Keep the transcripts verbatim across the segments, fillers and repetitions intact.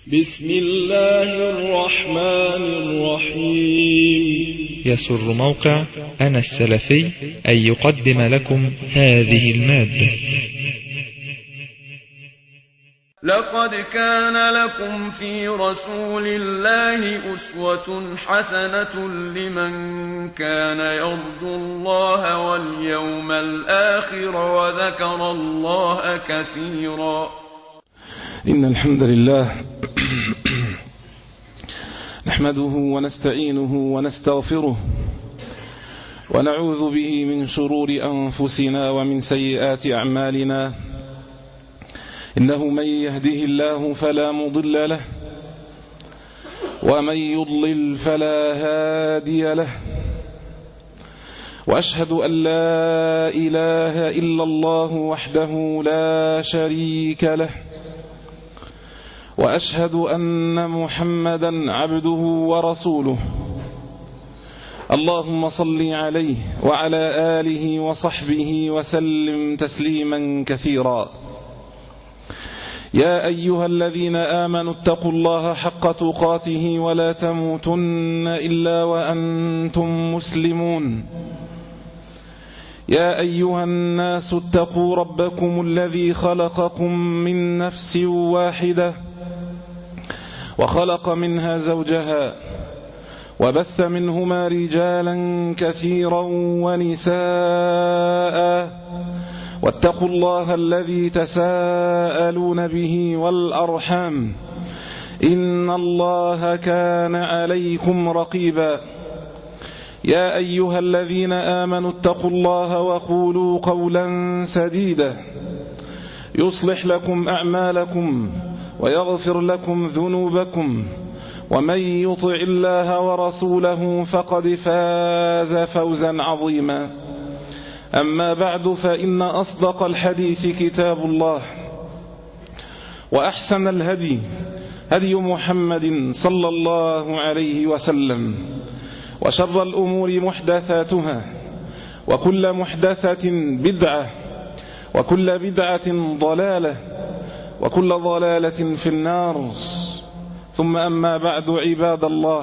بسم الله الرحمن الرحيم. يسر موقع أنا السلفي أن يقدم لكم هذه المادة. لقد كان لكم في رسول الله أسوة حسنة لمن كان يرجو الله واليوم الآخر وذكر الله كثيرا. إن الحمد لله نحمده ونستعينه ونستغفره ونعوذ به من شرور أنفسنا ومن سيئات أعمالنا. إنه من يهده الله فلا مضل له ومن يضلل فلا هادي له، وأشهد أن لا إله إلا الله وحده لا شريك له، وأشهد أن محمدا عبده ورسوله. اللهم صل عليه وعلى آله وصحبه وسلم تسليما كثيرا. يا أيها الذين آمنوا اتقوا الله حق تقاته ولا تموتن إلا وأنتم مسلمون. يا أيها الناس اتقوا ربكم الذي خلقكم من نفس واحدة وخلق منها زوجها وبث منهما رجالا كثيرا ونساء، واتقوا الله الذي تساءلون به والأرحام إن الله كان عليكم رقيبا. يا أيها الذين آمنوا اتقوا الله وقولوا قولا سديدا يصلح لكم أعمالكم ويغفر لكم ذنوبكم، ومن يطع الله ورسوله فقد فاز فوزا عظيما. أما بعد، فإن أصدق الحديث كتاب الله، وأحسن الهدي هدي محمد صلى الله عليه وسلم، وشر الأمور محدثاتها، وكل محدثة بدعة، وكل بدعة ضلالة، وكل ضلالة في النار. ثم أما بعد، عباد الله،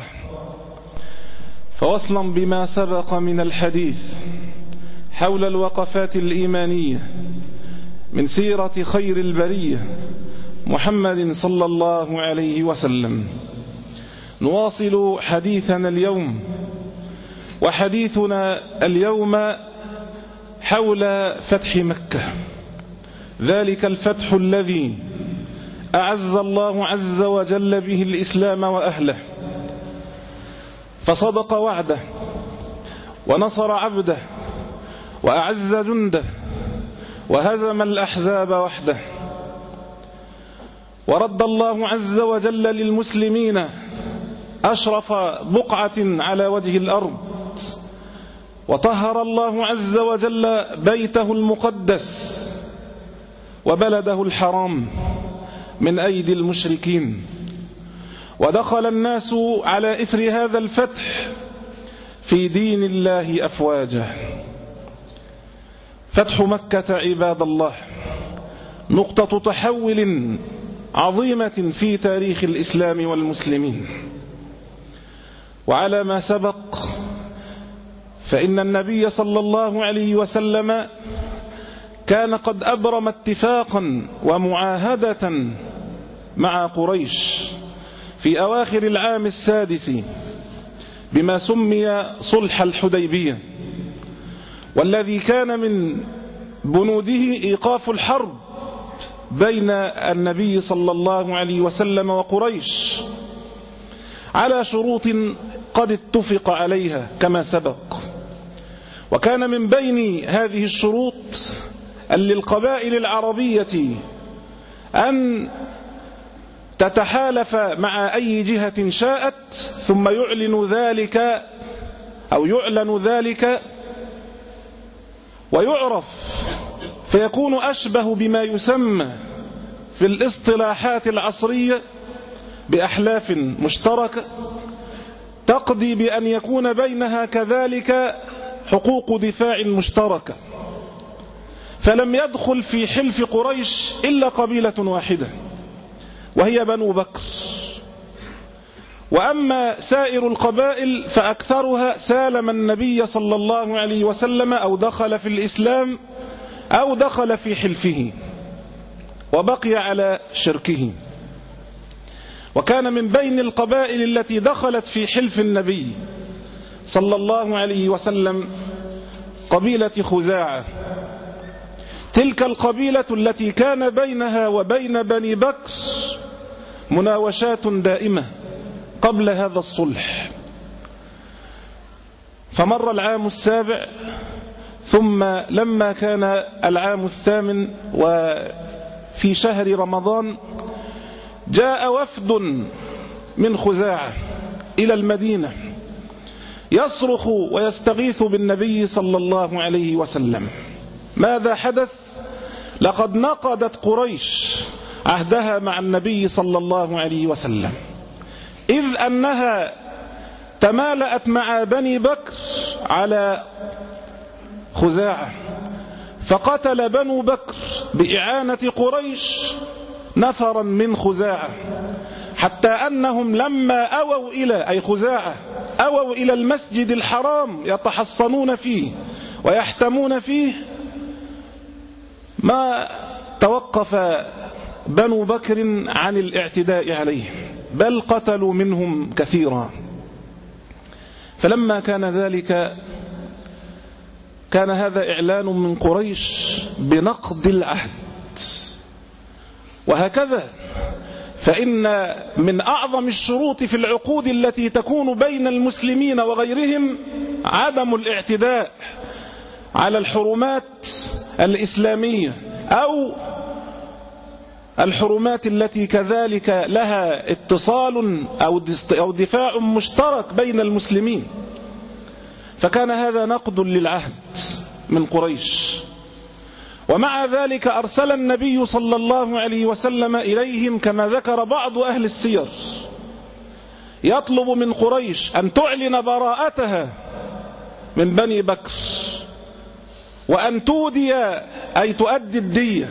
فوصلا بما سبق من الحديث حول الوقفات الإيمانية من سيرة خير البرية محمد صلى الله عليه وسلم، نواصل حديثنا اليوم. وحديثنا اليوم حول فتح مكة، ذلك الفتح الذي أعز الله عز وجل به الإسلام وأهله، فصدق وعده ونصر عبده وأعز جنده وهزم الأحزاب وحده، ورد الله عز وجل للمسلمين أشرف بقعة على وجه الأرض، وطهر الله عز وجل بيته المقدس وبلده الحرام من أيدي المشركين، ودخل الناس على إثر هذا الفتح في دين الله أفواجا. فتح مكة عباد الله نقطة تحول عظيمة في تاريخ الإسلام والمسلمين. وعلى ما سبق، فإن النبي صلى الله عليه وسلم كان قد أبرم اتفاقا ومعاهدة مع قريش في أواخر العام السادس بما سمي صلح الحديبية، والذي كان من بنوده إيقاف الحرب بين النبي صلى الله عليه وسلم وقريش على شروط قد اتفق عليها كما سبق. وكان من بين هذه الشروط للقبائل العربية أن تتحالف مع أي جهة شاءت، ثم يعلن ذلك أو يعلن ذلك ويعرف، فيكون أشبه بما يسمى في الاصطلاحات العصرية بأحلاف مشتركة، تقضي بأن يكون بينها كذلك حقوق دفاع مشتركة. فلم يدخل في حلف قريش إلا قبيلة واحدة، وهي بنو بكر. وأما سائر القبائل فأكثرها سالم النبي صلى الله عليه وسلم أو دخل في الإسلام أو دخل في حلفه وبقي على شركه. وكان من بين القبائل التي دخلت في حلف النبي صلى الله عليه وسلم قبيلة خزاعة. تلك القبيلة التي كان بينها وبين بني بكر مناوشات دائمة قبل هذا الصلح. فمر العام السابع، ثم لما كان العام الثامن وفي شهر رمضان جاء وفد من خزاعة إلى المدينة يصرخ ويستغيث بالنبي صلى الله عليه وسلم. ماذا حدث؟ لقد نقضت قريش عهدها مع النبي صلى الله عليه وسلم، إذ أنها تمالأت مع بني بكر على خزاعة، فقتل بنو بكر بإعانة قريش نفرا من خزاعة، حتى أنهم لما أووا إلى أي خزاعة أووا إلى المسجد الحرام يتحصنون فيه ويحتمون فيه، ما توقف بنو بكر عن الاعتداء عليه، بل قتلوا منهم كثيرا. فلما كان ذلك كان هذا إعلان من قريش بنقض العهد. وهكذا فإن من أعظم الشروط في العقود التي تكون بين المسلمين وغيرهم عدم الاعتداء على الحرمات الإسلامية أو الحرمات التي كذلك لها اتصال أو دفاع مشترك بين المسلمين. فكان هذا نقض للعهد من قريش. ومع ذلك أرسل النبي صلى الله عليه وسلم إليهم كما ذكر بعض أهل السير، يطلب من قريش أن تعلن براءتها من بني بكر وأن تودي أي تؤدي الدية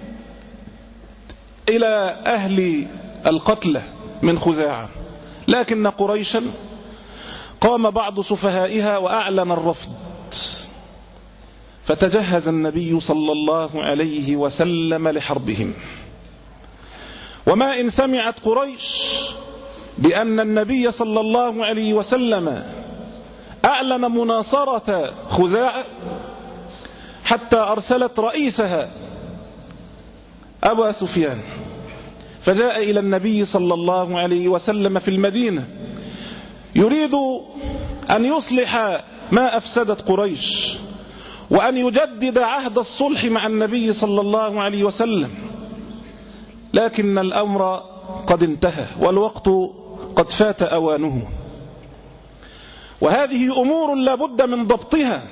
إلى أهل القتلى من خزاعة. لكن قريشا قام بعض سفهائها وأعلن الرفض، فتجهز النبي صلى الله عليه وسلم لحربهم. وما إن سمعت قريش بأن النبي صلى الله عليه وسلم أعلن مناصرة خزاعة حتى أرسلت رئيسها أبا سفيان، فجاء إلى النبي صلى الله عليه وسلم في المدينة يريد أن يصلح ما أفسدت قريش وأن يجدد عهد الصلح مع النبي صلى الله عليه وسلم، لكن الأمر قد انتهى والوقت قد فات أوانه. وهذه أمور لا بد من ضبطها.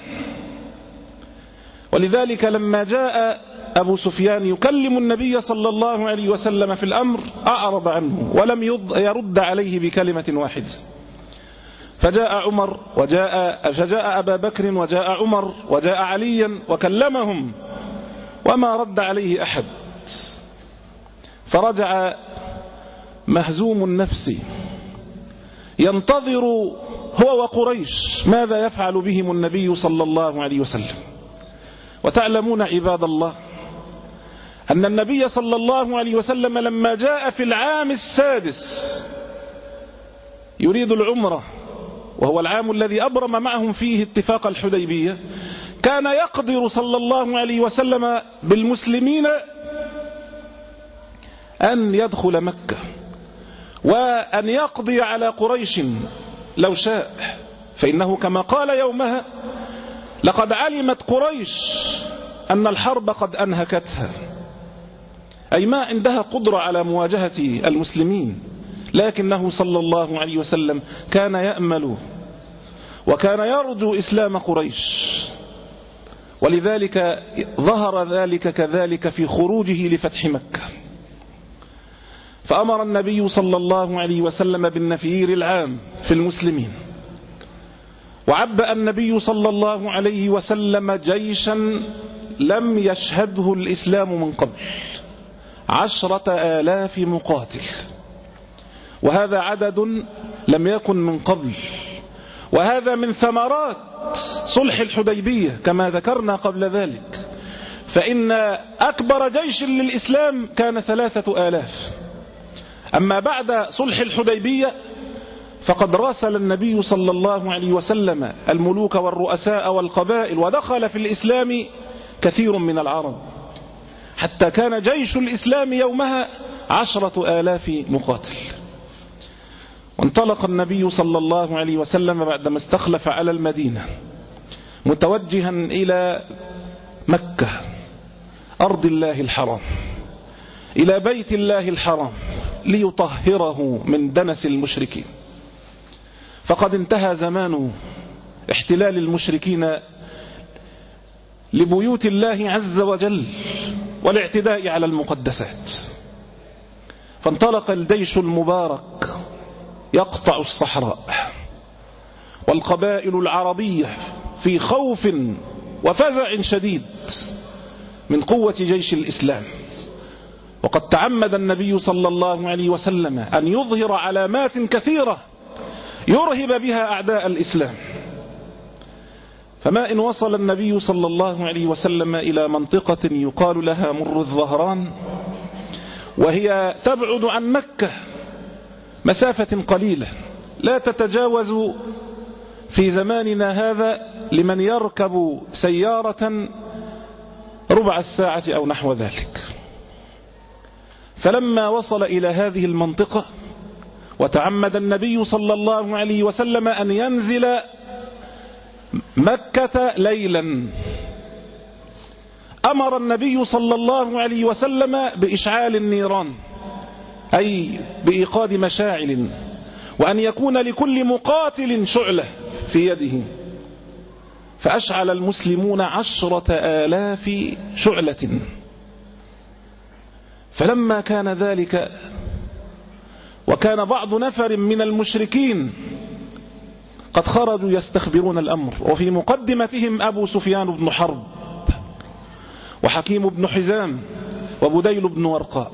ولذلك لما جاء أبو سفيان يكلم النبي صلى الله عليه وسلم في الأمر أعرض عنه ولم يرد عليه بكلمة واحدة. فجاء عمر وجاء فجاء أبا بكر وجاء عمر وجاء عليا وكلمهم وما رد عليه أحد. فرجع مهزوم النفس ينتظر هو وقريش ماذا يفعل بهم النبي صلى الله عليه وسلم. وتعلمون عباد الله أن النبي صلى الله عليه وسلم لما جاء في العام السادس يريد العمرة، وهو العام الذي أبرم معهم فيه اتفاق الحديبية، كان يقدر صلى الله عليه وسلم بالمسلمين أن يدخل مكة وأن يقضي على قريش لو شاء، فإنه كما قال يومها لقد علمت قريش أن الحرب قد أنهكتها، أي ما عندها قدرة على مواجهة المسلمين. لكنه صلى الله عليه وسلم كان يأمل وكان يرجو إسلام قريش، ولذلك ظهر ذلك كذلك في خروجه لفتح مكة. فأمر النبي صلى الله عليه وسلم بالنفير العام في المسلمين، وعبأ النبي صلى الله عليه وسلم جيشا لم يشهده الإسلام من قبل، عشرة آلاف مقاتل، وهذا عدد لم يكن من قبل، وهذا من ثمرات صلح الحديبية كما ذكرنا قبل ذلك. فإن أكبر جيش للإسلام كان ثلاثة آلاف. أما بعد صلح الحديبية فقد راسل النبي صلى الله عليه وسلم الملوك والرؤساء والقبائل، ودخل في الإسلام كثير من العرب، حتى كان جيش الإسلام يومها عشرة آلاف مقاتل. وانطلق النبي صلى الله عليه وسلم بعدما استخلف على المدينة متوجها إلى مكة أرض الله الحرام، إلى بيت الله الحرام، ليطهره من دنس المشركين. فقد انتهى زمان احتلال المشركين لبيوت الله عز وجل والاعتداء على المقدسات. فانطلق الجيش المبارك يقطع الصحراء، والقبائل العربية في خوف وفزع شديد من قوة جيش الإسلام. وقد تعمد النبي صلى الله عليه وسلم أن يظهر علامات كثيرة يرهب بها أعداء الإسلام. فما إن وصل النبي صلى الله عليه وسلم إلى منطقة يقال لها مر الظهران، وهي تبعد عن مكة مسافة قليلة لا تتجاوز في زماننا هذا لمن يركب سيارة ربع الساعة أو نحو ذلك. فلما وصل إلى هذه المنطقة وتعمد النبي صلى الله عليه وسلم أن ينزل مكة ليلا، أمر النبي صلى الله عليه وسلم بإشعال النيران، أي بإيقاد مشاعل، وأن يكون لكل مقاتل شعلة في يده. فأشعل المسلمون عشرة آلاف شعلة. فلما كان ذلك وكان بعض نفر من المشركين قد خرجوا يستخبرون الأمر، وفي مقدمتهم أبو سفيان بن حرب وحكيم بن حزام وبديل بن ورقاء.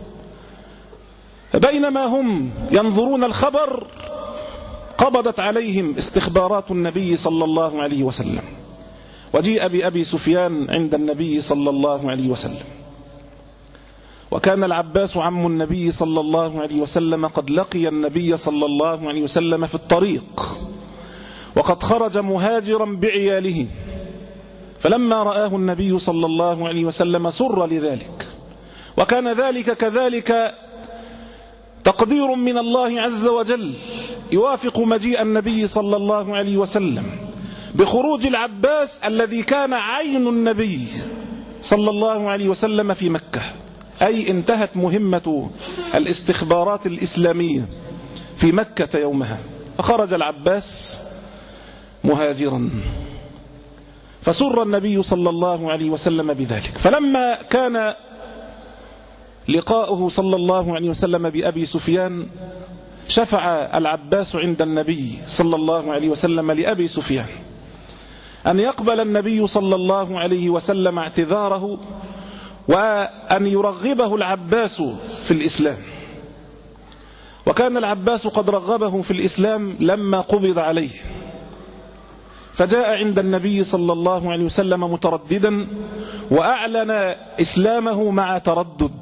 بينما هم ينظرون الخبر قبضت عليهم استخبارات النبي صلى الله عليه وسلم، وجيء بأبي سفيان عند النبي صلى الله عليه وسلم. وكان العباس عم النبي صلى الله عليه وسلم قد لقي النبي صلى الله عليه وسلم في الطريق، وقد خرج مهاجرا بعياله. فلما رآه النبي صلى الله عليه وسلم سر لذلك، وكان ذلك كذلك تقدير من الله عز وجل يوافق مجيء النبي صلى الله عليه وسلم بخروج العباس الذي كان عين النبي صلى الله عليه وسلم في مكة، أي انتهت مهمة الاستخبارات الإسلامية في مكة يومها. فخرج العباس مهاجرا، فسر النبي صلى الله عليه وسلم بذلك. فلما كان لقاؤه صلى الله عليه وسلم بأبي سفيان شفع العباس عند النبي صلى الله عليه وسلم لأبي سفيان أن يقبل النبي صلى الله عليه وسلم اعتذاره، وأن يرغبه العباس في الإسلام. وكان العباس قد رغبه في الإسلام لما قبض عليه، فجاء عند النبي صلى الله عليه وسلم مترددا، وأعلن إسلامه مع تردد،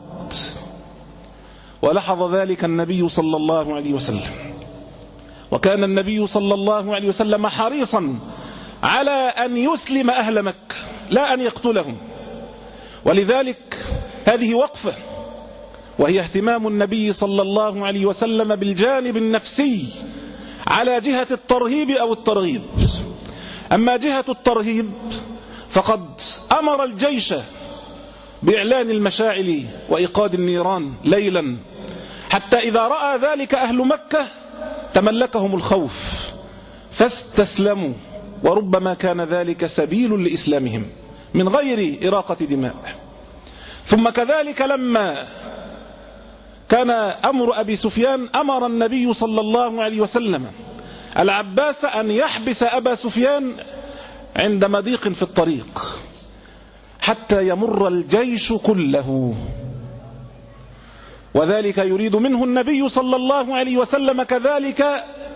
ولحظ ذلك النبي صلى الله عليه وسلم. وكان النبي صلى الله عليه وسلم حريصا على أن يسلم أهل مكة لا أن يقتلهم، ولذلك هذه وقفة، وهي اهتمام النبي صلى الله عليه وسلم بالجانب النفسي على جهة الترهيب أو الترغيب. أما جهة الترهيب فقد أمر الجيش بإعلان المشاعل وإيقاد النيران ليلا، حتى إذا رأى ذلك أهل مكة تملكهم الخوف فاستسلموا، وربما كان ذلك سبيل لإسلامهم من غير إراقة دماء. ثم كذلك لما كان أمر أبي سفيان أمر النبي صلى الله عليه وسلم العباس أن يحبس أبا سفيان عند مضيق في الطريق حتى يمر الجيش كله، وذلك يريد منه النبي صلى الله عليه وسلم كذلك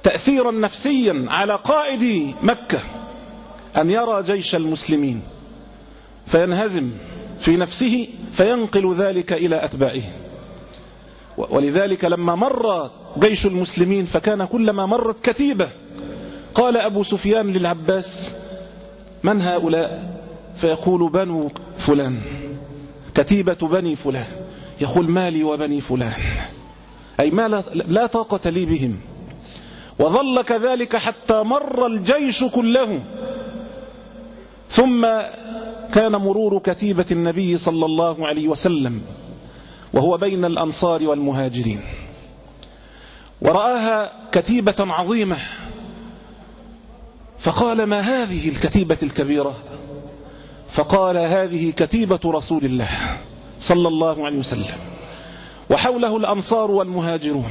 تأثيرا نفسيا على قائد مكة أن يرى جيش المسلمين فينهزم في نفسه فينقل ذلك إلى أتباعه. ولذلك لما مر جيش المسلمين فكان كلما مرت كتيبة قال أبو سفيان للعباس: من هؤلاء؟ فيقول: بنو فلان، كتيبة بني فلان. يقول: مالي وبني فلان، أي ما لا, لا طاقة لي بهم. وظل كذلك حتى مر الجيش كله، ثم كان مرور كتيبة النبي صلى الله عليه وسلم وهو بين الأنصار والمهاجرين، ورآها كتيبة عظيمة، فقال: ما هذه الكتيبة الكبيرة؟ فقال: هذه كتيبة رسول الله صلى الله عليه وسلم، وحوله الأنصار والمهاجرون.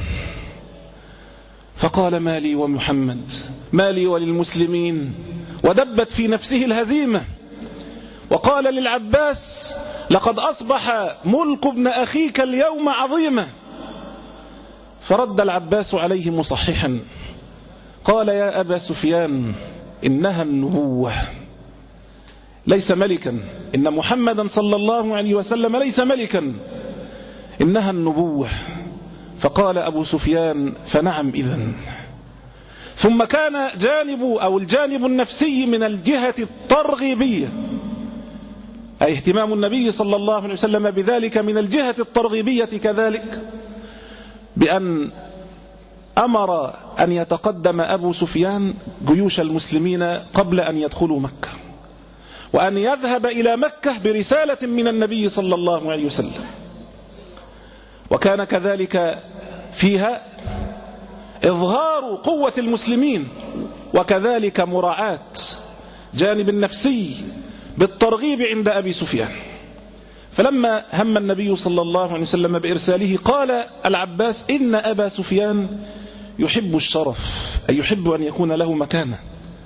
فقال: ما لي ومحمد، ما لي وللمسلمين، ودبت في نفسه الهزيمة. وقال للعباس: لقد أصبح ملك ابن أخيك اليوم عظيما. فرد العباس عليه مصححا قال: يا أبا سفيان، إنها النبوة، ليس ملكا، إن محمدا صلى الله عليه وسلم ليس ملكا، إنها النبوة. فقال أبو سفيان: فنعم إذن. ثم كان جانب أو الجانب النفسي من الجهة الترغيبية، أي اهتمام النبي صلى الله عليه وسلم بذلك من الجهة الترغيبية كذلك، بأن أمر أن يتقدم أبو سفيان جيوش المسلمين قبل أن يدخلوا مكة، وأن يذهب إلى مكة برسالة من النبي صلى الله عليه وسلم. وكان كذلك فيها إظهار قوة المسلمين، وكذلك مراعاة جانب النفسي بالترغيب عند أبي سفيان. فلما هم النبي صلى الله عليه وسلم بإرساله قال العباس: إن أبا سفيان يحب الشرف، أي يحب أن يكون له مكانة،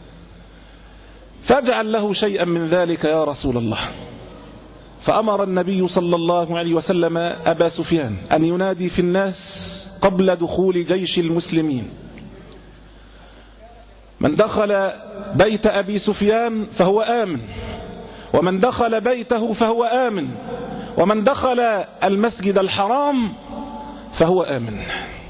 فاجعل له شيئا من ذلك يا رسول الله. فأمر النبي صلى الله عليه وسلم أبا سفيان أن ينادي في الناس قبل دخول جيش المسلمين: من دخل بيت أبي سفيان فهو آمن، ومن دخل بيته فهو آمن، ومن دخل المسجد الحرام فهو آمن.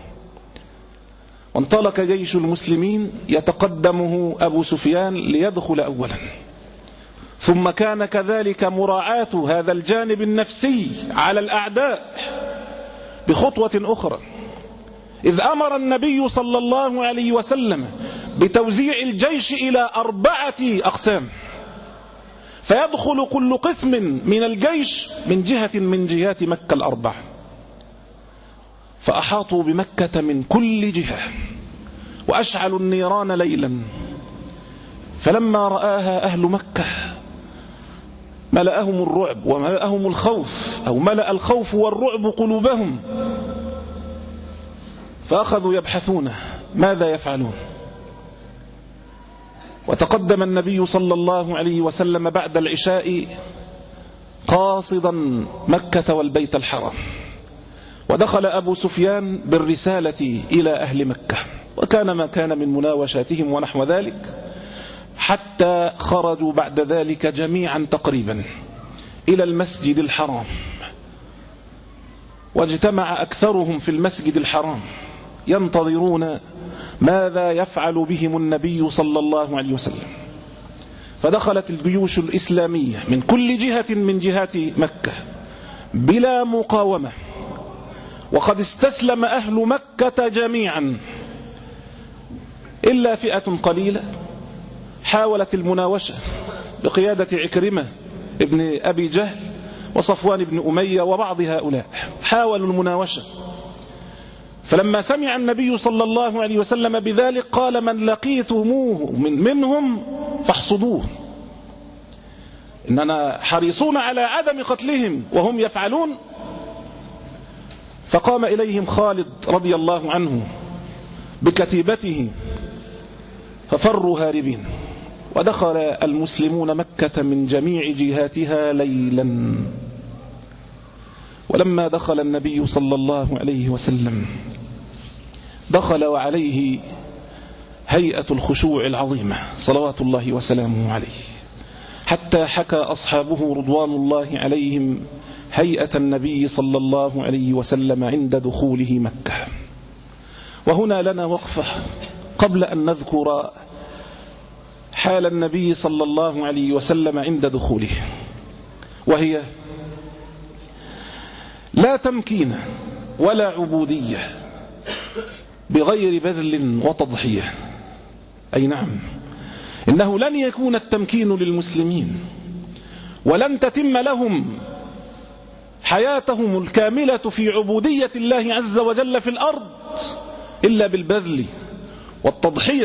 وانطلق جيش المسلمين يتقدمه أبو سفيان ليدخل أولا، ثم كان كذلك مراعاة هذا الجانب النفسي على الأعداء بخطوة أخرى، إذ أمر النبي صلى الله عليه وسلم بتوزيع الجيش إلى أربعة أقسام، فيدخل كل قسم من الجيش من جهة من جهات مكة الأربعة، فأحاطوا بمكة من كل جهة وأشعلوا النيران ليلا. فلما رآها أهل مكة ملأهم الرعب وملأهم الخوف، أو ملأ الخوف والرعب قلوبهم، فأخذوا يبحثون ماذا يفعلون. وتقدم النبي صلى الله عليه وسلم بعد العشاء قاصدا مكة والبيت الحرام، ودخل أبو سفيان بالرسالة إلى أهل مكة، وكان ما كان من مناوشاتهم ونحو ذلك، حتى خرجوا بعد ذلك جميعا تقريبا إلى المسجد الحرام، واجتمع أكثرهم في المسجد الحرام ينتظرون ماذا يفعل بهم النبي صلى الله عليه وسلم. فدخلت الجيوش الإسلامية من كل جهة من جهات مكة بلا مقاومة، وقد استسلم أهل مكة جميعا إلا فئة قليلة حاولت المناوشة بقيادة عكرمة ابن أبي جهل وصفوان بن أمية وبعض هؤلاء، حاولوا المناوشة. فلما سمع النبي صلى الله عليه وسلم بذلك قال: من لقيتموه من منهم فاحصدوه، إننا حريصون على عدم قتلهم وهم يفعلون. فقام إليهم خالد رضي الله عنه بكتيبته ففروا هاربين، ودخل المسلمون مكة من جميع جهاتها ليلا. ولما دخل النبي صلى الله عليه وسلم دخل وعليه هيئة الخشوع العظيمة صلوات الله وسلامه عليه، حتى حكى أصحابه رضوان الله عليهم هيئة النبي صلى الله عليه وسلم عند دخوله مكة. وهنا لنا وقفة قبل أن نذكر حال النبي صلى الله عليه وسلم عند دخوله، وهي لا تمكين ولا عبودية بغير بذل وتضحية. أي نعم، إنه لن يكون التمكين للمسلمين ولن تتم لهم حياتهم الكاملة في عبودية الله عز وجل في الأرض إلا بالبذل والتضحية.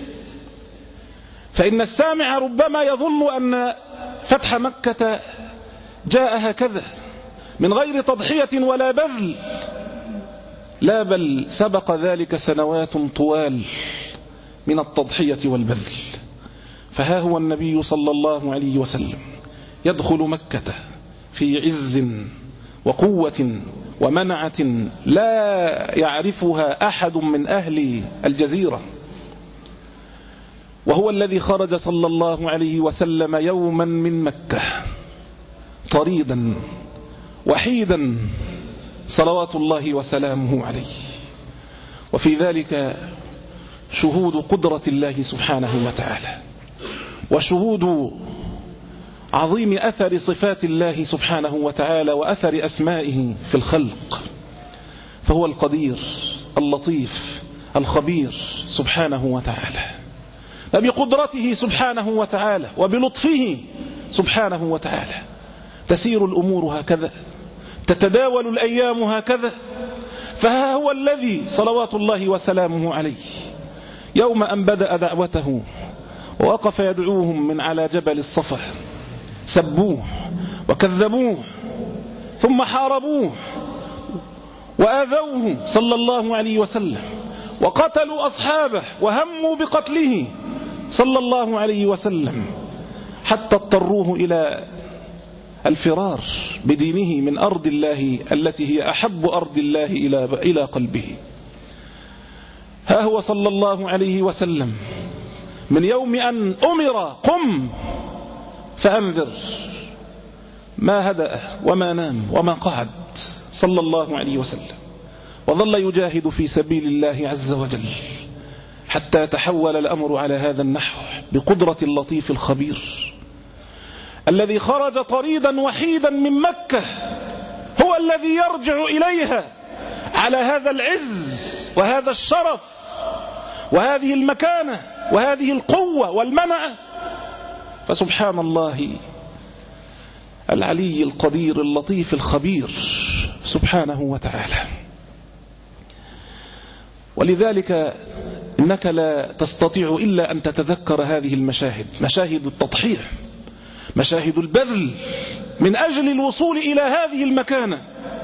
فإن السامع ربما يظن أن فتح مكة جاء هكذا من غير تضحية ولا بذل، لا، بل سبق ذلك سنوات طوال من التضحية والبذل. فها هو النبي صلى الله عليه وسلم يدخل مكة في عز وقوة ومنعة لا يعرفها أحد من أهل الجزيرة، وهو الذي خرج صلى الله عليه وسلم يوما من مكة طريدا وحيدا صلوات الله وسلامه عليه. وفي ذلك شهود قدرة الله سبحانه وتعالى، وشهود عظيم أثر صفات الله سبحانه وتعالى وأثر أسمائه في الخلق. فهو القدير اللطيف الخبير سبحانه وتعالى، فبقدرته سبحانه وتعالى وبلطفه سبحانه وتعالى تسير الأمور هكذا، تتداول الأيام هكذا. فها هو الذي صلوات الله وسلامه عليه يوم أن بدأ دعوته ووقف يدعوهم من على جبل الصفا سبوه وكذبوه ثم حاربوه وآذوه صلى الله عليه وسلم وقتلوا أصحابه وهموا بقتله صلى الله عليه وسلم، حتى اضطروه إلى الفرار بدينه من أرض الله التي هي أحب أرض الله إلى قلبه. ها هو صلى الله عليه وسلم من يوم أن أمر قم فأنذر ما هدأ وما نام وما قعد صلى الله عليه وسلم، وظل يجاهد في سبيل الله عز وجل حتى تحول الأمر على هذا النحو بقدرة اللطيف الخبير الذي خرج طريدا وحيدا من مكة، هو الذي يرجع إليها على هذا العز وهذا الشرف وهذه المكانة وهذه القوة والمنعة. فسبحان الله العلي القدير اللطيف الخبير سبحانه وتعالى. ولذلك إنك لا تستطيع إلا أن تتذكر هذه المشاهد، مشاهد التضحية، مشاهد البذل من أجل الوصول إلى هذه المكانة.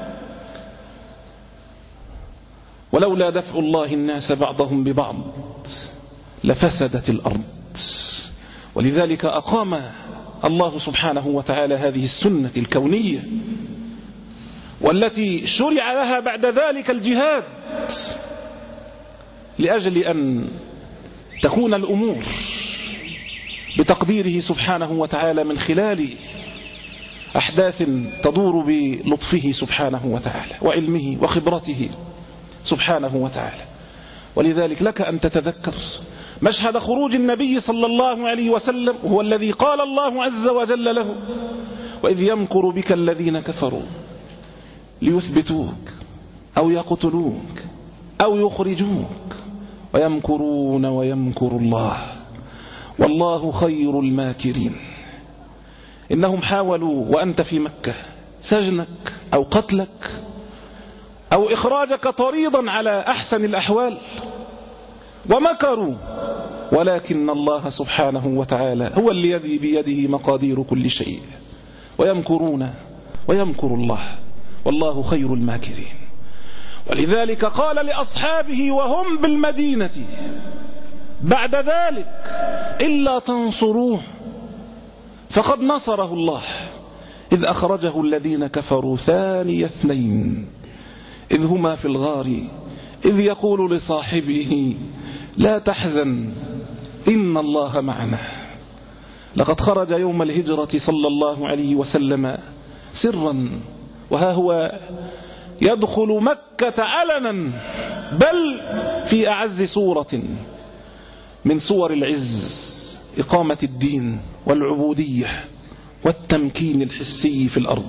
ولولا دفع الله الناس بعضهم ببعض لفسدت الأرض. ولذلك أقام الله سبحانه وتعالى هذه السنة الكونية والتي شرع لها بعد ذلك الجهاد، لأجل أن تكون الأمور بتقديره سبحانه وتعالى من خلال أحداث تدور بلطفه سبحانه وتعالى وعلمه وخبرته سبحانه وتعالى. ولذلك لك أن تتذكر مشهد خروج النبي صلى الله عليه وسلم، هو الذي قال الله عز وجل له: وإذ يمكر بك الذين كفروا ليثبتوك أو يقتلوك أو يخرجوك ويمكرون ويمكر الله والله خير الماكرين. إنهم حاولوا وأنت في مكة سجنك أو قتلك أو إخراجك طريضا على أحسن الأحوال، ومكروا، ولكن الله سبحانه وتعالى هو الذي بيده مقادير كل شيء. ويمكرون ويمكر الله والله خير الماكرين. ولذلك قال لأصحابه وهم بالمدينة بعد ذلك: إلا تنصروه فقد نصره الله إذ أخرجه الذين كفروا ثاني اثنين إذ هما في الغار إذ يقول لصاحبه لا تحزن إن الله معنا. لقد خرج يوم الهجرة صلى الله عليه وسلم سرا، وها هو يدخل مكة علنا، بل في أعز صورة من صور العز، إقامة الدين والعبودية والتمكين الحسي في الأرض.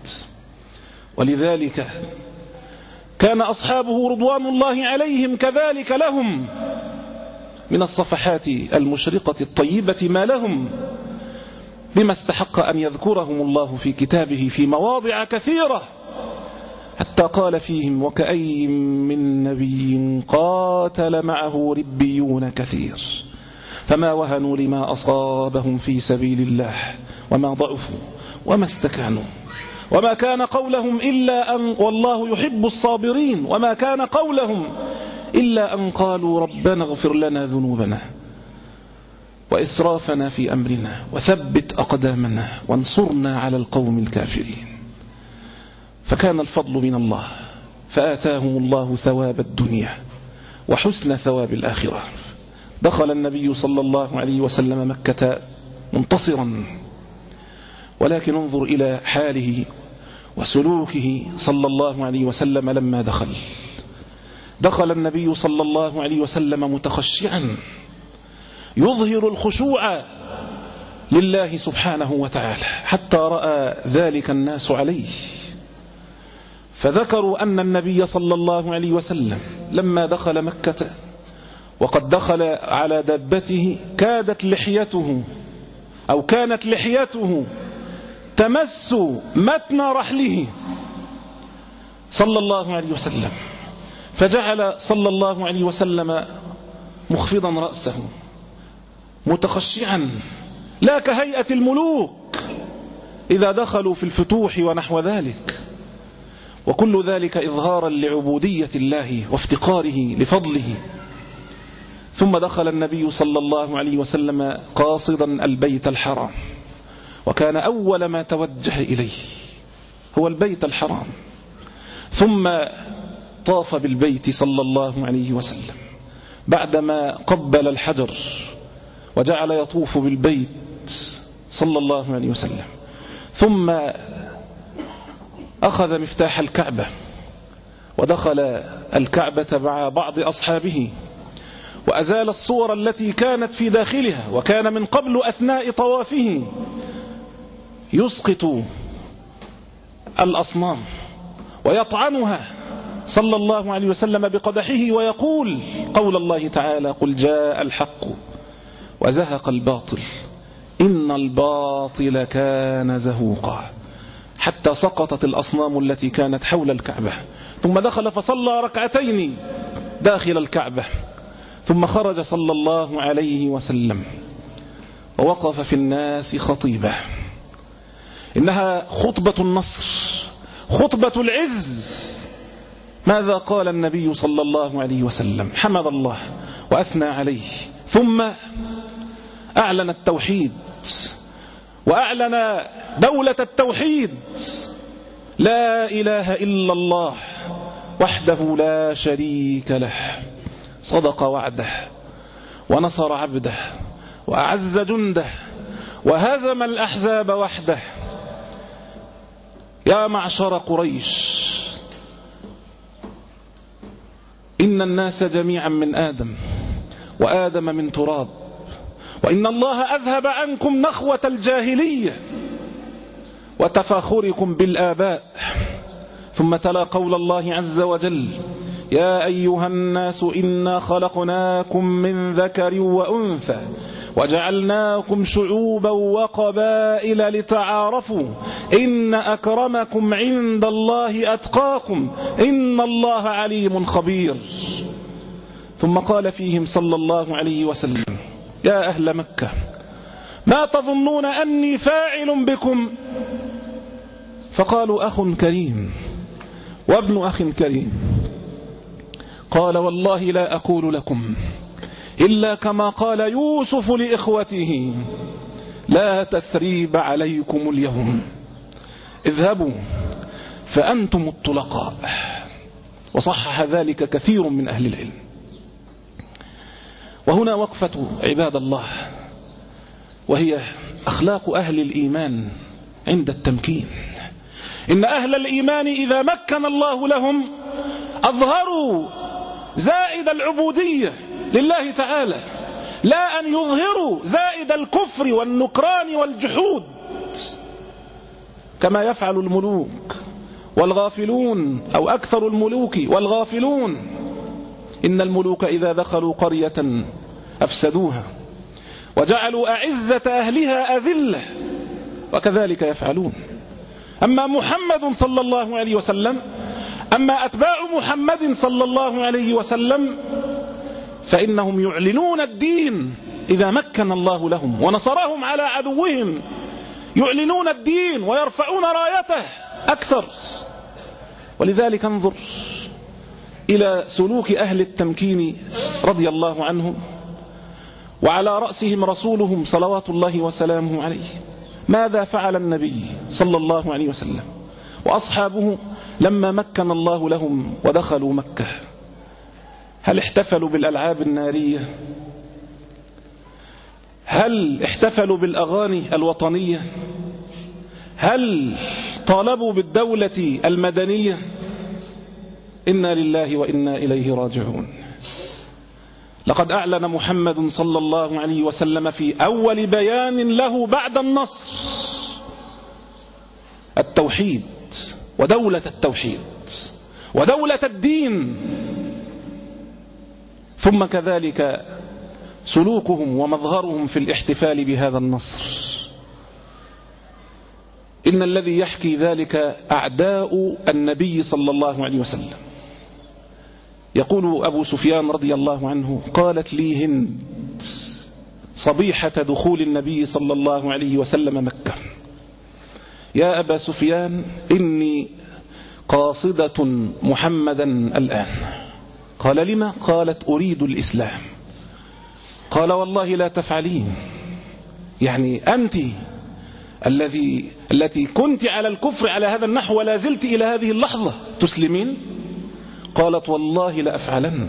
ولذلك كان أصحابه رضوان الله عليهم كذلك لهم من الصفحات المشرقة الطيبة ما لهم، بما استحق أن يذكرهم الله في كتابه في مواضع كثيرة، حتى قال فيهم: وكأي من نبي قاتل معه ربيون كثير فما وهنوا لما أصابهم في سبيل الله وما ضعفوا وما استكانوا وما كان قولهم إلا أن والله يحب الصابرين وما كان قولهم إلا أن قالوا ربنا اغفر لنا ذنوبنا وإسرافنا في أمرنا وثبت أقدامنا وانصرنا على القوم الكافرين. فكان الفضل من الله، فآتاهم الله ثواب الدنيا وحسن ثواب الآخرة. دخل النبي صلى الله عليه وسلم مكة منتصرا، ولكن انظر إلى حاله وسلوكه صلى الله عليه وسلم لما دخل. دخل النبي صلى الله عليه وسلم متخشعا يظهر الخشوع لله سبحانه وتعالى، حتى رأى ذلك الناس عليه، فذكروا أن النبي صلى الله عليه وسلم لما دخل مكة وقد دخل على دابته كادت لحيته أو كانت لحيته تمس متن رحله صلى الله عليه وسلم، فجعل صلى الله عليه وسلم مخفضا رأسه متخشعا، لا كهيئة الملوك إذا دخلوا في الفتوح ونحو ذلك، وكل ذلك إظهارا لعبودية الله وافتقاره لفضله. ثم دخل النبي صلى الله عليه وسلم قاصدا البيت الحرام، وكان أول ما توجه إليه هو البيت الحرام، ثم طاف بالبيت صلى الله عليه وسلم بعدما قبل الحجر وجعل يطوف بالبيت صلى الله عليه وسلم، ثم أخذ مفتاح الكعبة ودخل الكعبة مع بعض أصحابه وأزال الصور التي كانت في داخلها، وكان من قبل أثناء طوافه يسقط الأصنام ويطعنها صلى الله عليه وسلم بقدحه ويقول قول الله تعالى: قل جاء الحق وزهق الباطل إن الباطل كان زهوقا، حتى سقطت الأصنام التي كانت حول الكعبة. ثم دخل فصلى ركعتين داخل الكعبة، ثم خرج صلى الله عليه وسلم ووقف في الناس خطيبة، إنها خطبة النصر، خطبة العز. ماذا قال النبي صلى الله عليه وسلم؟ حمد الله وأثنى عليه، ثم أعلن التوحيد وأعلن دولة التوحيد: لا إله إلا الله وحده لا شريك له، صدق وعده ونصر عبده وأعز جنده وهزم الأحزاب وحده. يا معشر قريش، إن الناس جميعا من آدم وآدم من تراب، وإن الله أذهب عنكم نخوة الجاهلية وتفاخركم بالآباء. ثم تلا قول الله عز وجل: يا أيها الناس إنا خلقناكم من ذكر وأنثى وجعلناكم شعوبا وقبائل لتعارفوا إن أكرمكم عند الله أتقاكم إن الله عليم خبير. ثم قال فيهم صلى الله عليه وسلم: يا أهل مكة، ما تظنون أني فاعل بكم؟ فقالوا: أخ كريم وابن أخ كريم. قال: والله لا أقول لكم إلا كما قال يوسف لإخوته: لا تثريب عليكم اليوم، اذهبوا فأنتم الطلقاء. وصحح ذلك كثير من أهل العلم. وهنا وقفة عباد الله، وهي أخلاق أهل الإيمان عند التمكين. إن أهل الإيمان إذا مكن الله لهم أظهروا زائد العبودية لله تعالى، لا أن يظهروا زائد الكفر والنكران والجحود كما يفعل الملوك والغافلون، أو أكثر الملوك والغافلون. إن الملوك إذا دخلوا قرية أفسدوها وجعلوا أعزة أهلها أذلة، وكذلك يفعلون. أما محمد صلى الله عليه وسلم أما أتباع محمد صلى الله عليه وسلم فإنهم يعلنون الدين إذا مكن الله لهم ونصرهم على عدوهم، يعلنون الدين ويرفعون رايته أكثر. ولذلك انظر إلى سلوك أهل التمكين رضي الله عنهم، وعلى رأسهم رسولهم صلوات الله وسلامه عليه. ماذا فعل النبي صلى الله عليه وسلم وأصحابه لما مكن الله لهم ودخلوا مكة؟ هل احتفلوا بالألعاب النارية؟ هل احتفلوا بالأغاني الوطنية؟ هل طالبوا بالدولة المدنية؟ إنا لله وإنا إليه راجعون. لقد أعلن محمد صلى الله عليه وسلم في أول بيان له بعد النصر التوحيد ودولة التوحيد ودولة الدين، ثم كذلك سلوكهم ومظهرهم في الاحتفال بهذا النصر. إن الذي يحكي ذلك أعداء النبي صلى الله عليه وسلم. يقول أبو سفيان رضي الله عنه: قالت لي هند صبيحة دخول النبي صلى الله عليه وسلم مكة: يا أبا سفيان إني قاصدة محمدا الآن. قال: لما؟ قالت: أريد الإسلام. قال: والله لا تفعلين، يعني أنت الذي التي كنت على الكفر على هذا النحو ولا زلت إلى هذه اللحظة تسلمين؟ قالت: والله لا أفعلن.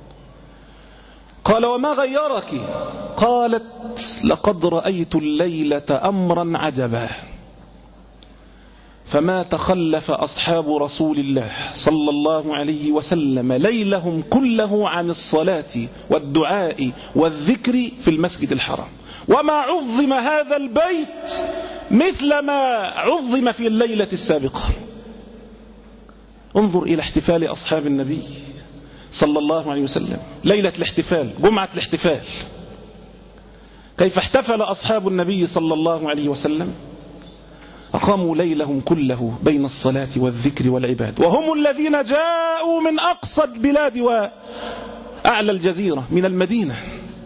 قال: وما غيرك؟ قالت: لقد رأيت الليلة أمرا عجبا، فما تخلف أصحاب رسول الله صلى الله عليه وسلم ليلهم كله عن الصلاة والدعاء والذكر في المسجد الحرام، وما عظم هذا البيت مثل ما عظم في الليلة السابقة. انظر إلى احتفال أصحاب النبي صلى الله عليه وسلم، ليلة الاحتفال، جمعة الاحتفال، كيف احتفل أصحاب النبي صلى الله عليه وسلم؟ أقاموا ليلهم كله بين الصلاة والذكر والعباد، وهم الذين جاءوا من أقصى البلاد وأعلى الجزيرة من المدينة،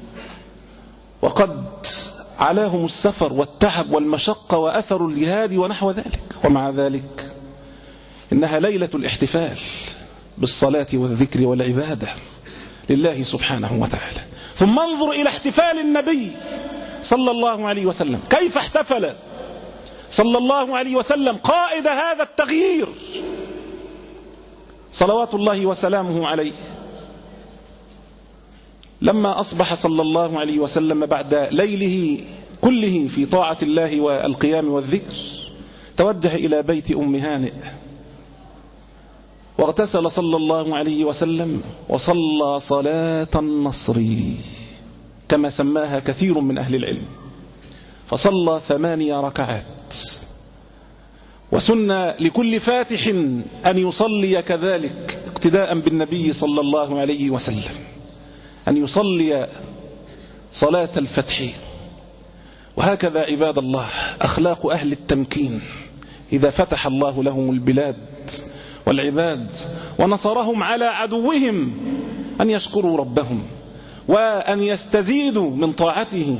وقد علاهم السفر والتعب والمشقة وأثر الجهاد ونحو ذلك، ومع ذلك إنها ليلة الاحتفال بالصلاة والذكر والعبادة لله سبحانه وتعالى. ثم انظر إلى احتفال النبي صلى الله عليه وسلم، كيف احتفل صلى الله عليه وسلم قائد هذا التغيير صلوات الله وسلامه عليه. لما أصبح صلى الله عليه وسلم بعد ليله كله في طاعة الله والقيام والذكر، توجه إلى بيت أم هانئ واغتسل صلى الله عليه وسلم وصلى صلاة النصر كما سماها كثير من أهل العلم، فصلى ثمانية ركعات. وسن لكل فاتح أن يصلي كذلك اقتداء بالنبي صلى الله عليه وسلم، أن يصلي صلاة الفتح. وهكذا عباد الله أخلاق أهل التمكين، إذا فتح الله لهم البلاد والعباد ونصرهم على عدوهم أن يشكروا ربهم وأن يستزيدوا من طاعته.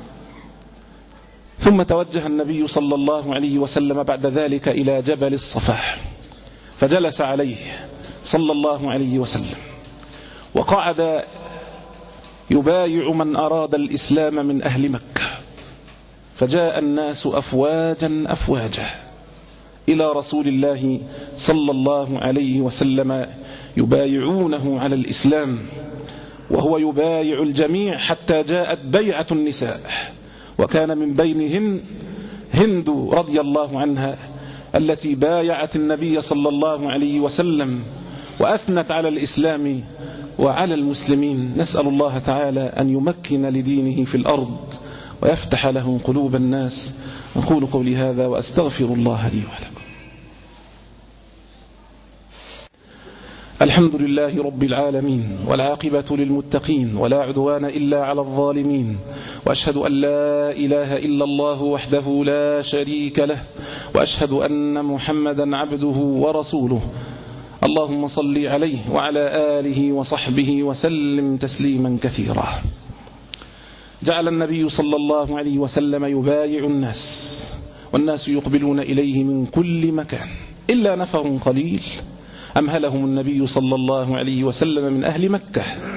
ثم توجه النبي صلى الله عليه وسلم بعد ذلك إلى جبل الصفا، فجلس عليه صلى الله عليه وسلم وقعد يبايع من أراد الإسلام من أهل مكة. فجاء الناس أفواجا أفواجا إلى رسول الله صلى الله عليه وسلم يبايعونه على الإسلام وهو يبايع الجميع حتى جاءت بيعة النساء، وكان من بينهن هند رضي الله عنها التي بايعت النبي صلى الله عليه وسلم وأثنت على الإسلام وعلى المسلمين. نسأل الله تعالى أن يمكن لدينه في الأرض ويفتح له قلوب الناس. أقول قولي هذا وأستغفر الله لي ولكم. الحمد لله رب العالمين، والعاقبة للمتقين، ولا عدوان إلا على الظالمين، وأشهد أن لا إله إلا الله وحده لا شريك له، وأشهد أن محمدا عبده ورسوله. اللهم صل عليه وعلى آله وصحبه وسلم تسليما كثيرا. جعل النبي صلى الله عليه وسلم يبايع الناس، والناس يقبلون إليه من كل مكان إلا نفر قليل أمهلهم النبي صلى الله عليه وسلم من أهل مكة.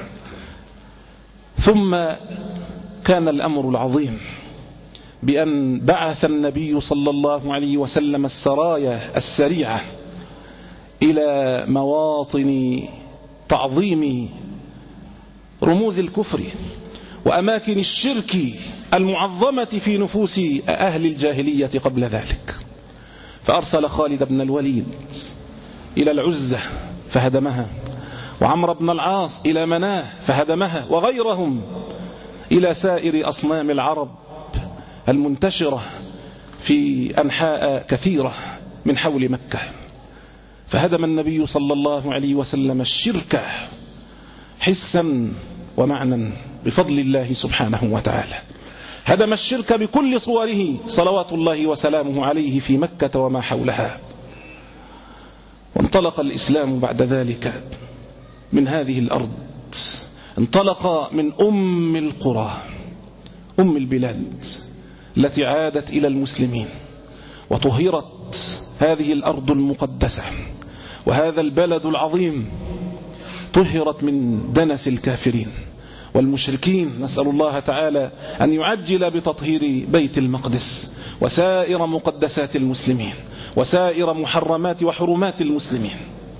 ثم كان الأمر العظيم بأن بعث النبي صلى الله عليه وسلم السرايا السريعة إلى مواطن تعظيم رموز الكفر وأماكن الشرك المعظمة في نفوس أهل الجاهلية قبل ذلك. فأرسل خالد بن الوليد إلى العزة فهدمها، وعمر بن العاص إلى مناه فهدمها، وغيرهم إلى سائر أصنام العرب المنتشرة في أنحاء كثيرة من حول مكة. فهدم النبي صلى الله عليه وسلم الشرك حسا ومعنى بفضل الله سبحانه وتعالى. هدم الشرك بكل صوره صلوات الله وسلامه عليه في مكة وما حولها. وانطلق الإسلام بعد ذلك من هذه الأرض، انطلق من أم القرى، أم البلاد التي عادت إلى المسلمين، وطهرت هذه الأرض المقدسة وهذا البلد العظيم، طهرت من دنس الكافرين والمشركين. نسأل الله تعالى أن يعجل بتطهير بيت المقدس وسائر مقدسات المسلمين وسائر محرمات وحرمات المسلمين.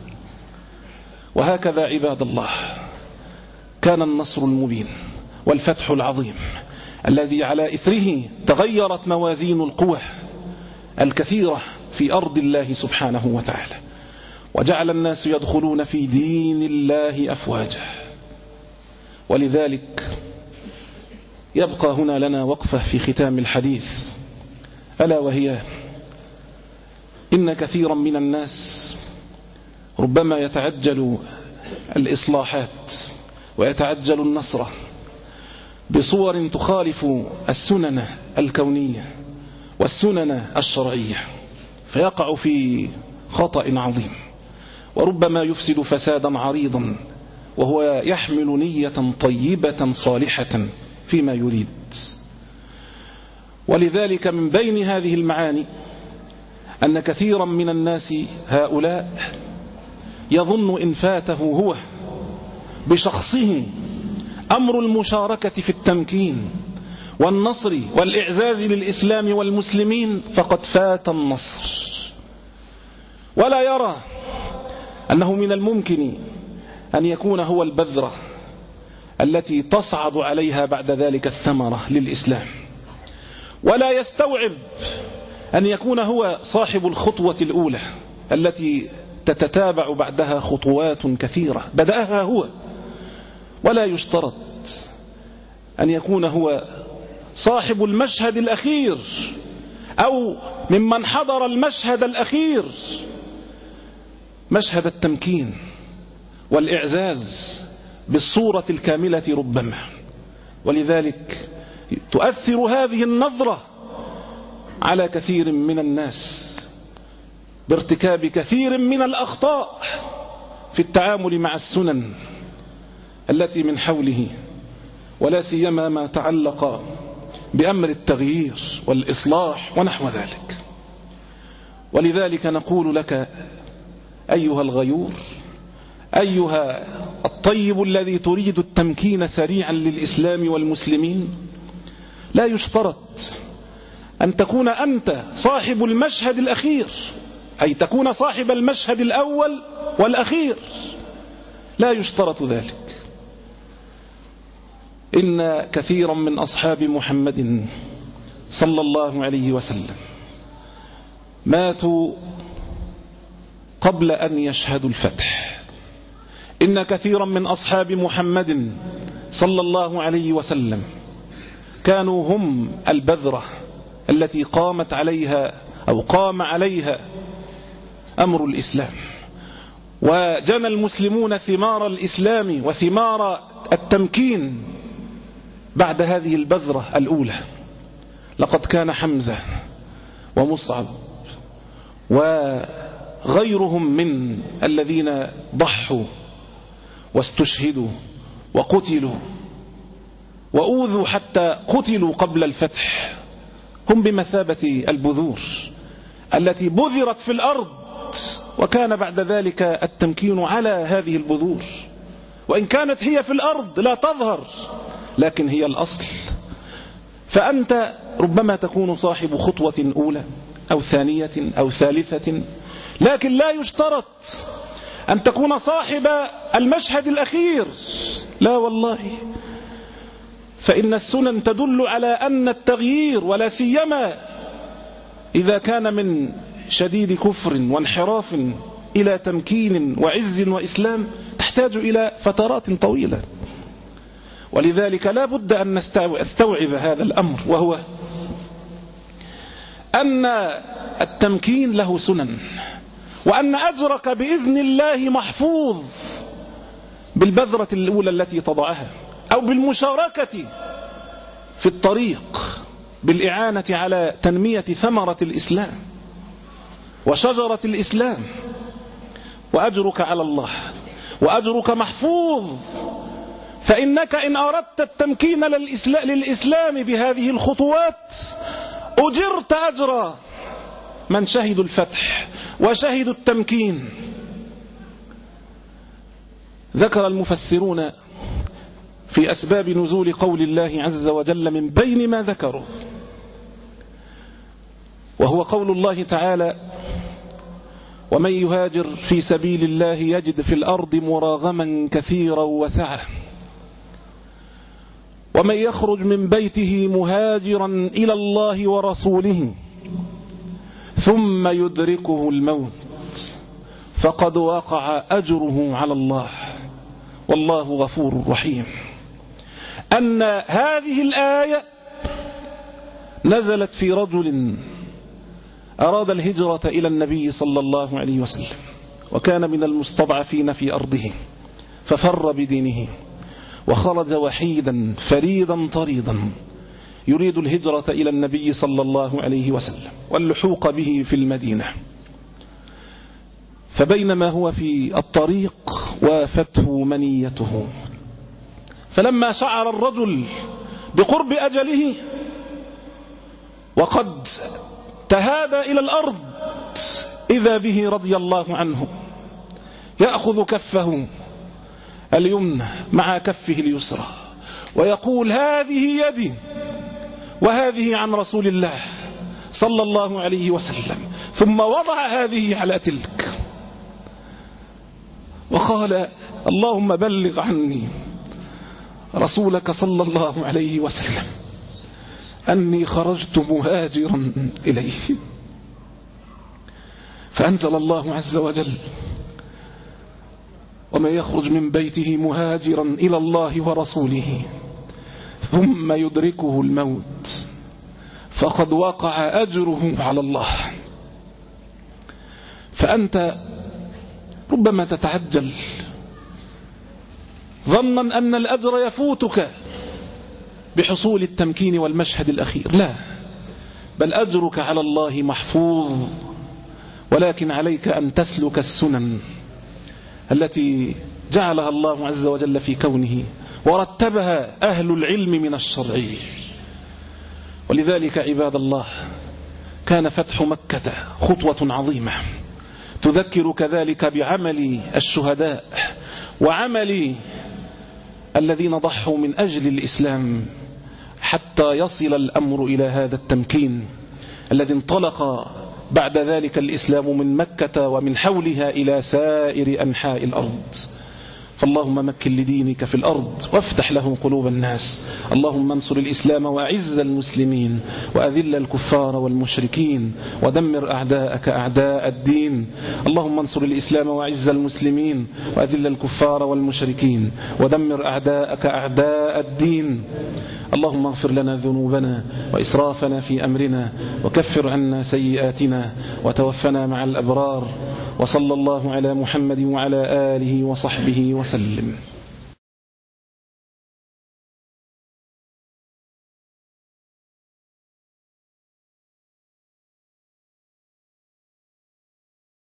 وهكذا عباد الله كان النصر المبين والفتح العظيم الذي على إثره تغيرت موازين القوى الكثيرة في أرض الله سبحانه وتعالى، وجعل الناس يدخلون في دين الله أفواجا. ولذلك يبقى هنا لنا وقفة في ختام الحديث، ألا وهي إن كثيرا من الناس ربما يتعجل الإصلاحات ويتعجل النصر بصور تخالف السنن الكونية والسنن الشرعية، فيقع في خطأ عظيم، وربما يفسد فسادا عريضا وهو يحمل نية طيبة صالحة فيما يريد. ولذلك من بين هذه المعاني أن كثيرا من الناس هؤلاء يظن إن فاته هو بشخصه أمر المشاركة في التمكين والنصر والإعزاز للإسلام والمسلمين فقد فات النصر، ولا يرى أنه من الممكن أن يكون هو البذرة التي تصعد عليها بعد ذلك الثمرة للإسلام، ولا يستوعب أن يكون هو صاحب الخطوة الأولى التي تتتابع بعدها خطوات كثيرة بدأها هو. ولا يشترط أن يكون هو صاحب المشهد الأخير أو ممن حضر المشهد الأخير، مشهد التمكين والإعزاز بالصورة الكاملة ربما. ولذلك تؤثر هذه النظرة على كثير من الناس بارتكاب كثير من الأخطاء في التعامل مع السنن التي من حوله، ولا سيما ما تعلق بأمر التغيير والإصلاح ونحو ذلك. ولذلك نقول لك أيها الغيور، أيها الطيب الذي تريد التمكين سريعا للإسلام والمسلمين، لا يشترط أن تكون أنت صاحب المشهد الأخير، أي تكون صاحب المشهد الأول والأخير، لا يشترط ذلك. إن كثيرا من أصحاب محمد صلى الله عليه وسلم ماتوا قبل أن يشهدوا الفتح. إن كثيرا من أصحاب محمد صلى الله عليه وسلم كانوا هم البذرة التي قامت عليها أو قام عليها أمر الإسلام، وجنى المسلمون ثمار الإسلام وثمار التمكين بعد هذه البذرة الأولى. لقد كان حمزة ومصعب وغيرهم من الذين ضحوا واستشهدوا وقتلوا وأوذوا حتى قتلوا قبل الفتح، هم بمثابة البذور التي بذرت في الأرض، وكان بعد ذلك التمكين على هذه البذور، وإن كانت هي في الأرض لا تظهر لكن هي الأصل. فأنت ربما تكون صاحب خطوة أولى أو ثانية أو ثالثة، لكن لا يشترط أن تكون صاحب المشهد الأخير، لا والله، فإن السنن تدل على أن التغيير ولا سيما إذا كان من شديد كفر وانحراف إلى تمكين وعز وإسلام تحتاج إلى فترات طويلة. ولذلك لا بد أن نستوعب هذا الأمر، وهو أن التمكين له سنن، وأن أجرك بإذن الله محفوظ بالبذرة الأولى التي تضعها، أو بالمشاركة في الطريق بالإعانة على تنمية ثمرة الإسلام وشجرة الإسلام، وأجرك على الله وأجرك محفوظ. فإنك إن أردت التمكين للإسلام بهذه الخطوات أجرت أجر من شهدوا الفتح وشهدوا التمكين. ذكر المفسرون في أسباب نزول قول الله عز وجل من بين ما ذكروا، وهو قول الله تعالى: ومن يهاجر في سبيل الله يجد في الأرض مراغما كثيرا وسعة، ومن يخرج من بيته مهاجرا إلى الله ورسوله ثم يدركه الموت فقد وقع أجره على الله والله غفور رحيم. أن هذه الآية نزلت في رجل أراد الهجرة إلى النبي صلى الله عليه وسلم، وكان من المستضعفين في أرضه، ففر بدينه وخرج وحيدا فريدا طريدا يريد الهجرة إلى النبي صلى الله عليه وسلم واللحوق به في المدينة. فبينما هو في الطريق وافته منيته، فلما شعر الرجل بقرب أجله وقد تهادى إلى الأرض إذا به رضي الله عنه يأخذ كفه اليمنى مع كفه اليسرى ويقول: هذه يدي وهذه عن رسول الله صلى الله عليه وسلم، ثم وضع هذه على تلك وقال: اللهم بلغ عني رسولك صلى الله عليه وسلم أني خرجت مهاجرا إليه. فأنزل الله عز وجل: ومن يخرج من بيته مهاجرا إلى الله ورسوله ثم يدركه الموت فقد وقع أجره على الله. فأنت ربما تتعجل ظنا أن الأجر يفوتك بحصول التمكين والمشهد الأخير، لا، بل أجرك على الله محفوظ، ولكن عليك أن تسلك السنن التي جعلها الله عز وجل في كونه ورتبها أهل العلم من الشرع. ولذلك عباد الله كان فتح مكة خطوة عظيمة تذكر كذلك بعمل الشهداء وعمل الذين ضحوا من أجل الإسلام حتى يصل الأمر إلى هذا التمكين الذي انطلق بعد ذلك الإسلام من مكة ومن حولها إلى سائر أنحاء الأرض. فاللهم مكن لدينك في الأرض وافتح لهم قلوب الناس. اللهم انصر الإسلام وأعز المسلمين وأذل الكفار والمشركين ودمر أعداءك أعداء الدين. اللهم انصر الإسلام وأعز المسلمين وأذل الكفار والمشركين ودمر أعداءك أعداء الدين. اللهم اغفر لنا ذنوبنا وإسرافنا في أمرنا وكفر عنا سيئاتنا وتوفنا مع الأبرار. وصلى الله على محمد وعلى آله وصحبه وسلم.